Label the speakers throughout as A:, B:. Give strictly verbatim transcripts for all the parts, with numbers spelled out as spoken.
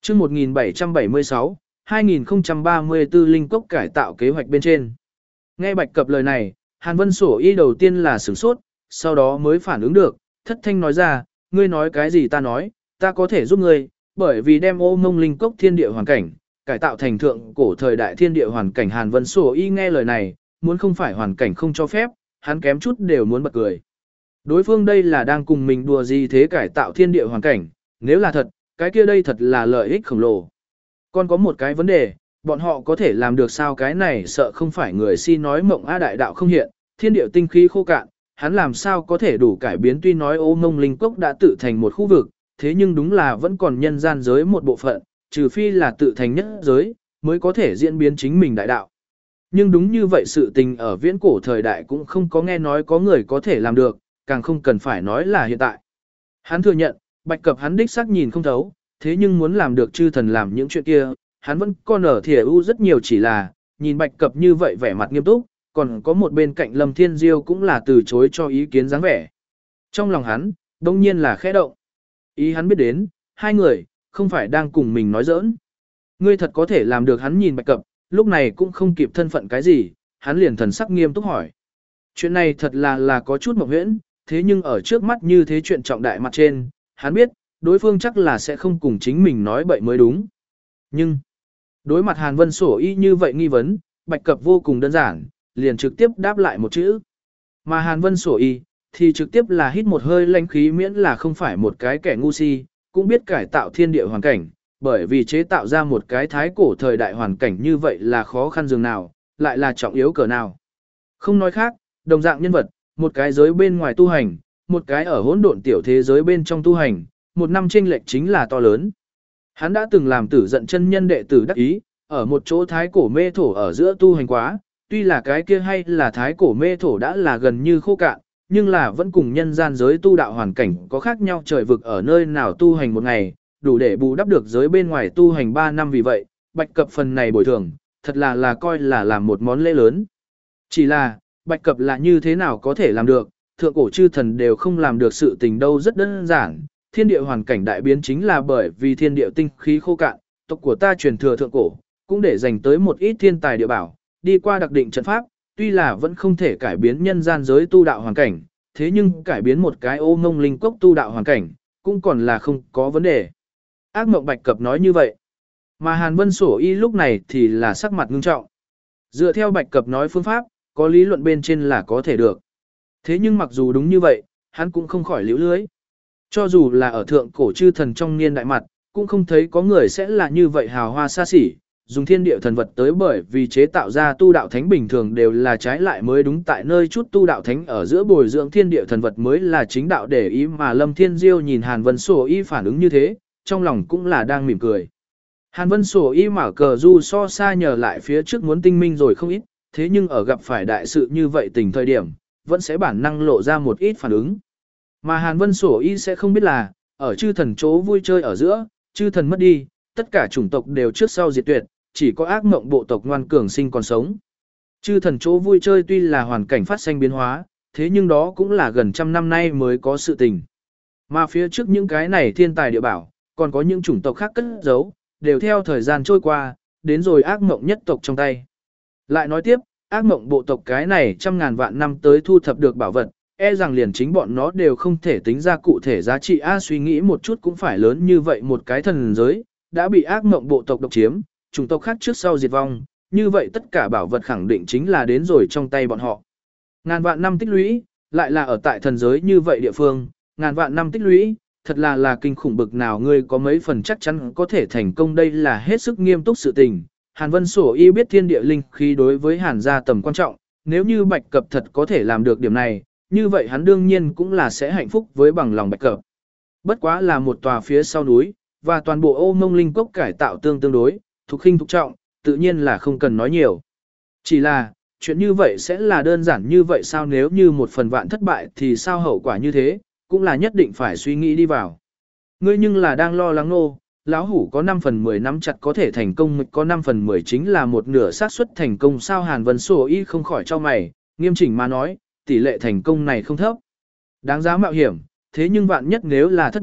A: chương một nghìn bảy trăm bảy mươi sáu, hai nghìn không trăm ba mươi tư linh cốc cải tạo kế hoạch bên trên. Nghe Bạch Cập lời này, Hàn Vân Sổ Y đầu tiên là sửng sốt, sau đó mới phản ứng được, thất thanh nói ra, ngươi nói cái gì ta nói, ta có thể giúp ngươi, bởi vì đem ô mông linh cốc thiên địa hoàn cảnh, cải tạo thành thượng cổ thời đại thiên địa hoàn cảnh. Hàn Vân Sổ Y nghe lời này, muốn không phải hoàn cảnh không cho phép, hắn kém chút đều muốn bật cười. Đối phương đây là đang cùng mình đùa gì thế, cải tạo thiên địa hoàn cảnh, nếu là thật, cái kia đây thật là lợi ích khổng lồ. Còn có một cái vấn đề, bọn họ có thể làm được sao? Cái này sợ không phải người si nói mộng a, đại đạo không hiện, thiên địa tinh khí khô cạn, hắn làm sao có thể đủ cải biến? Tuy nói ô mông linh cốc đã tự thành một khu vực, thế nhưng đúng là vẫn còn nhân gian giới một bộ phận, trừ phi là tự thành nhất giới, mới có thể diễn biến chính mình đại đạo. Nhưng đúng như vậy sự tình ở viễn cổ thời đại cũng không có nghe nói có người có thể làm được, càng không cần phải nói là hiện tại. Hắn thừa nhận, Bạch Cập hắn đích xác nhìn không thấu, thế nhưng muốn làm được chư thần làm những chuyện kia, hắn vẫn còn ở thìa ưu rất nhiều, chỉ là, nhìn Bạch Cập như vậy vẻ mặt nghiêm túc, còn có một bên cạnh Lâm Thiên Diêu cũng là từ chối cho ý kiến dáng vẻ. Trong lòng hắn, đông nhiên là khẽ động. Ý hắn biết đến, hai người, không phải đang cùng mình nói giỡn. Ngươi thật có thể làm được? Hắn nhìn Bạch Cập, lúc này cũng không kịp thân phận cái gì, hắn liền thần sắc nghiêm túc hỏi. Chuyện này thật là là có chút mộng huyễn, thế nhưng ở trước mắt như thế chuyện trọng đại mặt trên, hắn biết, đối phương chắc là sẽ không cùng chính mình nói bậy mới đúng. Nhưng, đối mặt Hàn Vân Sổ Y như vậy nghi vấn, Bạch Cập vô cùng đơn giản, liền trực tiếp đáp lại một chữ. Mà Hàn Vân Sổ Y, thì trực tiếp là hít một hơi lãnh khí, miễn là không phải một cái kẻ ngu si, cũng biết cải tạo thiên địa hoàn cảnh, bởi vì chế tạo ra một cái thái cổ thời đại hoàn cảnh như vậy là khó khăn dường nào, lại là trọng yếu cỡ nào. Không nói khác, đồng dạng nhân vật, một cái giới bên ngoài tu hành, một cái ở hỗn độn tiểu thế giới bên trong tu hành, một năm chênh lệch chính là to lớn. Hắn đã từng làm Tử Dận chân nhân đệ tử đắc ý, ở một chỗ thái cổ mê thổ ở giữa tu hành quá, tuy là cái kia hay là thái cổ mê thổ đã là gần như khô cạn, nhưng là vẫn cùng nhân gian giới tu đạo hoàn cảnh có khác nhau trời vực, ở nơi nào tu hành một ngày, đủ để bù đắp được giới bên ngoài tu hành ba năm. Vì vậy, Bạch Cập phần này bồi thường, thật là là coi là làm một món lễ lớn. Chỉ là, Bạch Cập là như thế nào có thể làm được, thượng cổ chư thần đều không làm được sự tình đâu. Rất đơn giản, thiên địa hoàn cảnh đại biến chính là bởi vì thiên địa tinh khí khô cạn, tộc của ta truyền thừa thượng cổ, cũng để dành tới một ít thiên tài địa bảo, đi qua đặc định trận pháp, tuy là vẫn không thể cải biến nhân gian giới tu đạo hoàn cảnh, thế nhưng cải biến một cái ô mông linh cốc tu đạo hoàn cảnh, cũng còn là không có vấn đề. Ác mộng Bạch Cập nói như vậy, mà Hàn Vân Sổ Y lúc này thì là sắc mặt ngưng trọng. Dựa theo Bạch Cập nói phương pháp, có lý luận bên trên là có thể được. Thế nhưng mặc dù đúng như vậy, hắn cũng không khỏi liễu lưới. Cho dù là ở thượng cổ chư thần trong niên đại mặt, cũng không thấy có người sẽ là như vậy hào hoa xa xỉ, dùng thiên địa thần vật tới, bởi vì chế tạo ra tu đạo thánh bình thường đều là trái lại mới đúng, tại nơi chút tu đạo thánh ở giữa bồi dưỡng thiên địa thần vật mới là chính đạo để ý. Mà Lâm Thiên Diêu nhìn Hàn Vân Sổ Y phản ứng như thế, trong lòng cũng là đang mỉm cười. Hàn Vân Sổ Y mở cờ du so xa nhờ lại phía trước muốn tinh minh rồi không ít, thế nhưng ở gặp phải đại sự như vậy tình thời điểm, vẫn sẽ bản năng lộ ra một ít phản ứng. Mà Hàn Vân Sổ Y sẽ không biết là, ở chư thần chỗ vui chơi ở giữa, chư thần mất đi, tất cả chủng tộc đều trước sau diệt tuyệt, chỉ có ác mộng bộ tộc ngoan cường sinh còn sống. Chư thần chỗ vui chơi tuy là hoàn cảnh phát sinh biến hóa, thế nhưng đó cũng là gần trăm năm nay mới có sự tình. Mà phía trước những cái này thiên tài địa bảo, còn có những chủng tộc khác cất giấu, đều theo thời gian trôi qua, đến rồi ác mộng nhất tộc trong tay. Lại nói tiếp, ác mộng bộ tộc cái này trăm ngàn vạn năm tới thu thập được bảo vật, e rằng liền chính bọn nó đều không thể tính ra cụ thể giá trị. A suy nghĩ một chút cũng phải lớn như vậy một cái thần giới, đã bị ác mộng bộ tộc độc chiếm, chủng tộc khác trước sau diệt vong, như vậy tất cả bảo vật khẳng định chính là đến rồi trong tay bọn họ. Ngàn vạn năm tích lũy, lại là ở tại thần giới như vậy địa phương, ngàn vạn năm tích lũy, thật là là kinh khủng bực nào, ngươi có mấy phần chắc chắn có thể thành công? Đây là hết sức nghiêm túc sự tình. Hàn Vân Sổ Y biết thiên địa linh khí đối với Hàn gia tầm quan trọng, nếu như Bạch Cập thật có thể làm được điểm này, như vậy hắn đương nhiên cũng là sẽ hạnh phúc với bằng lòng Bạch Cập. Bất quá là một tòa phía sau núi, và toàn bộ ô mông linh cốc cải tạo tương tương đối, thục khinh thục trọng, tự nhiên là không cần nói nhiều. Chỉ là, chuyện như vậy sẽ là đơn giản như vậy sao? Nếu như một phần vạn thất bại thì sao hậu quả như thế, cũng là nhất định phải suy nghĩ đi vào. Ngươi nhưng là đang lo lắng nô, lão hủ có năm phần mười nắm chặt có thể thành công, mịch có năm phần mười chính là một nửa xác suất thành công sao? Hàn Vân Sổ Y không khỏi cho mày, nghiêm chỉnh mà nói, tỷ lệ thành công này không thấp. Đáng giá mạo hiểm, thế nhưng vạn nhất nếu là thất bại,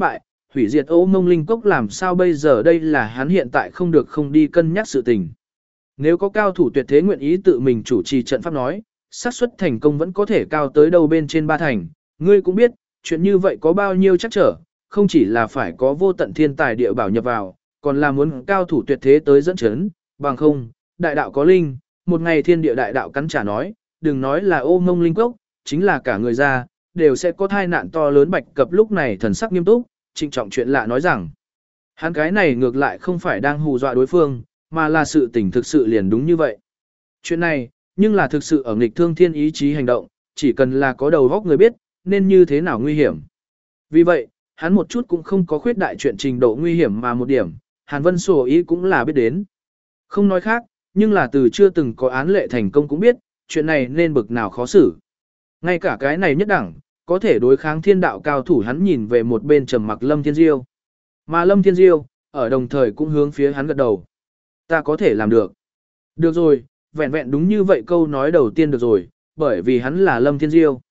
A: hủy diệt ô mông linh cốc làm sao bây giờ, đây là hắn hiện tại không được không đi cân nhắc sự tình. Nếu có cao thủ tuyệt thế nguyện ý tự mình chủ trì trận pháp nói, xác suất thành công vẫn có thể cao tới đâu bên trên ba thành, ngươi cũng biết, chuyện như vậy có bao nhiêu chắc trở, không chỉ là phải có vô tận thiên tài địa bảo nhập vào, còn là muốn cao thủ tuyệt thế tới dẫn chấn, bằng không, đại đạo có linh, một ngày thiên địa đại đạo cắn trả nói, đừng nói là ô mông linh cốc, chính là cả người ra, đều sẽ có thai nạn to lớn. Bạch Cập lúc này thần sắc nghiêm túc, trịnh trọng chuyện lạ nói rằng, hắn cái này ngược lại không phải đang hù dọa đối phương, mà là sự tình thực sự liền đúng như vậy. Chuyện này, nhưng là thực sự ở nghịch thương thiên ý chí hành động, chỉ cần là có đầu góc người biết, nên như thế nào nguy hiểm. Vì vậy, hắn một chút cũng không có khuyết đại chuyện trình độ nguy hiểm mà một điểm, Hàn Vân sổ ý cũng là biết đến. Không nói khác, nhưng là từ chưa từng có án lệ thành công cũng biết, chuyện này nên bực nào khó xử. Ngay cả cái này nhất đẳng, có thể đối kháng thiên đạo cao thủ, hắn nhìn về một bên trầm mặc Lâm Thiên Diêu. Mà Lâm Thiên Diêu, ở đồng thời cũng hướng phía hắn gật đầu. Ta có thể làm được. Được rồi, vẹn vẹn đúng như vậy câu nói đầu tiên được rồi, bởi vì hắn là Lâm Thiên Diêu.